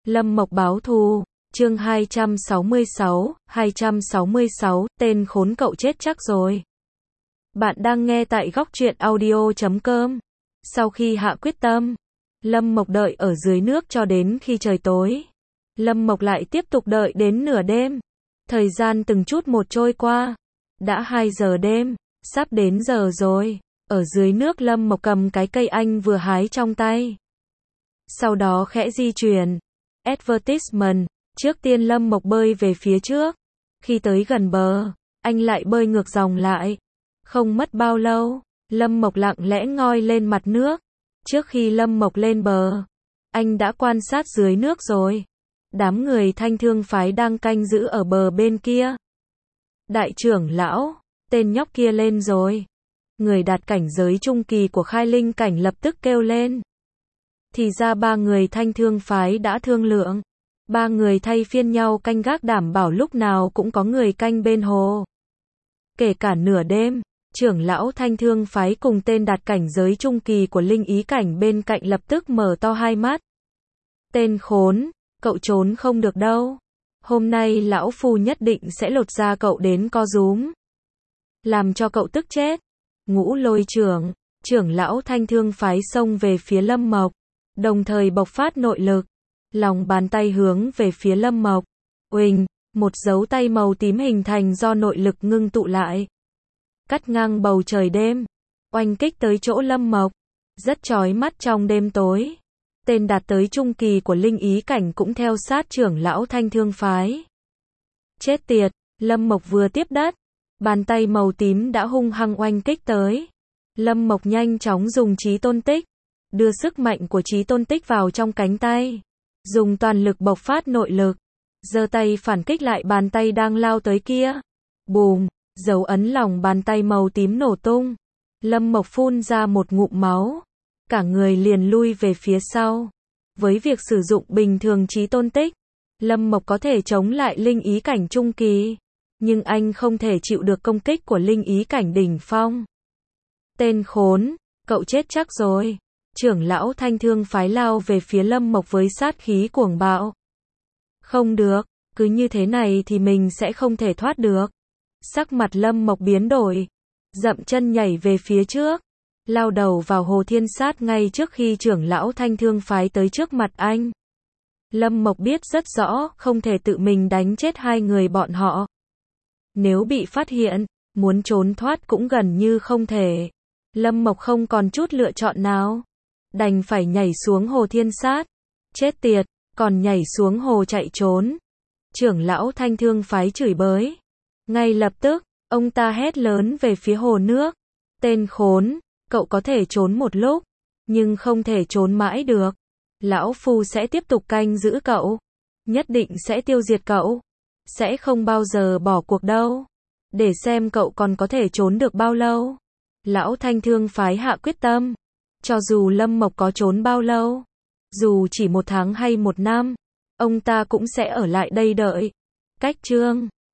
Lâm Mộc báo thù, chương 266, tên khốn cậu chết chắc rồi. Bạn đang nghe tại góc truyện audio.com. Sau khi hạ quyết tâm, Lâm Mộc đợi ở dưới nước cho đến khi trời tối. Lâm Mộc lại tiếp tục đợi đến nửa đêm. Thời gian từng chút một trôi qua. Đã 2 giờ đêm, sắp đến giờ rồi. Ở dưới nước Lâm Mộc cầm cái cây anh vừa hái trong tay. Sau đó khẽ di chuyển. Advertisement, trước tiên Lâm Mộc bơi về phía trước. Khi tới gần bờ, anh lại bơi ngược dòng lại. Không mất bao lâu, Lâm Mộc lặng lẽ ngoi lên mặt nước. Trước khi Lâm Mộc lên bờ, anh đã quan sát dưới nước rồi. Đám người Thanh Thương phái đang canh giữ ở bờ bên kia. Đại trưởng lão, tên nhóc kia lên rồi. Người đạt cảnh giới trung kỳ của khai linh cảnh lập tức kêu lên. Thì ra 3 người Thanh Thương phái đã thương lượng. 3 người thay phiên nhau canh gác đảm bảo lúc nào cũng có người canh bên hồ. Kể cả nửa đêm, trưởng lão Thanh Thương phái cùng tên đạt cảnh giới trung kỳ của linh ý cảnh bên cạnh lập tức mở to hai mắt. Tên khốn, cậu trốn không được đâu. Hôm nay lão phu nhất định sẽ lột da cậu đến co rúm. Làm cho cậu tức chết. Ngũ Lôi trưởng, trưởng lão Thanh Thương phái xông về phía Lâm Mộc, đồng thời bộc phát nội lực. Lòng bàn tay hướng về phía Lâm Mộc. Uỳnh, một dấu tay màu tím hình thành do nội lực ngưng tụ lại. Cắt ngang bầu trời đêm, oanh kích tới chỗ Lâm Mộc. Rất chói mắt trong đêm tối. Tên đạt tới trung kỳ của linh ý cảnh cũng theo sát trưởng lão Thanh Thương phái. Chết tiệt, Lâm Mộc vừa tiếp đất, bàn tay màu tím đã hung hăng oanh kích tới. Lâm Mộc nhanh chóng dùng chí tôn tích, đưa sức mạnh của chí tôn tích vào trong cánh tay, dùng toàn lực bộc phát nội lực, giơ tay phản kích lại bàn tay đang lao tới kia. Bùm, dấu ấn lòng bàn tay màu tím nổ tung. Lâm Mộc phun ra một ngụm máu, cả người liền lui về phía sau. Với việc sử dụng bình thường chí tôn tích, Lâm Mộc có thể chống lại linh ý cảnh trung kỳ, nhưng anh không thể chịu được công kích của linh ý cảnh đỉnh phong. Tên khốn, cậu chết chắc rồi. Trưởng lão Thanh Thương phái lao về phía Lâm Mộc với sát khí cuồng bạo. Không được, cứ như thế này thì mình sẽ không thể thoát được. Sắc mặt Lâm Mộc biến đổi, dậm chân nhảy về phía trước, lao đầu vào hồ thiên sát ngay trước khi trưởng lão Thanh Thương phái tới trước mặt anh. Lâm Mộc biết rất rõ không thể tự mình đánh chết hai người bọn họ. Nếu bị phát hiện, muốn trốn thoát cũng gần như không thể. Lâm Mộc không còn chút lựa chọn nào, đành phải nhảy xuống hồ thiên sát. Chết tiệt, còn nhảy xuống hồ chạy trốn. Trưởng lão Thanh Thương phái chửi bới. Ngay lập tức, ông ta hét lớn về phía hồ nước. Tên khốn, cậu có thể trốn một lúc, nhưng không thể trốn mãi được. Lão phu sẽ tiếp tục canh giữ cậu. Nhất định sẽ tiêu diệt cậu. Sẽ không bao giờ bỏ cuộc đâu. Để xem cậu còn có thể trốn được bao lâu. Lão Thanh Thương phái hạ quyết tâm. Cho dù Lâm Mộc có trốn bao lâu, dù chỉ 1 tháng hay 1 năm, ông ta cũng sẽ ở lại đây đợi. Cách chương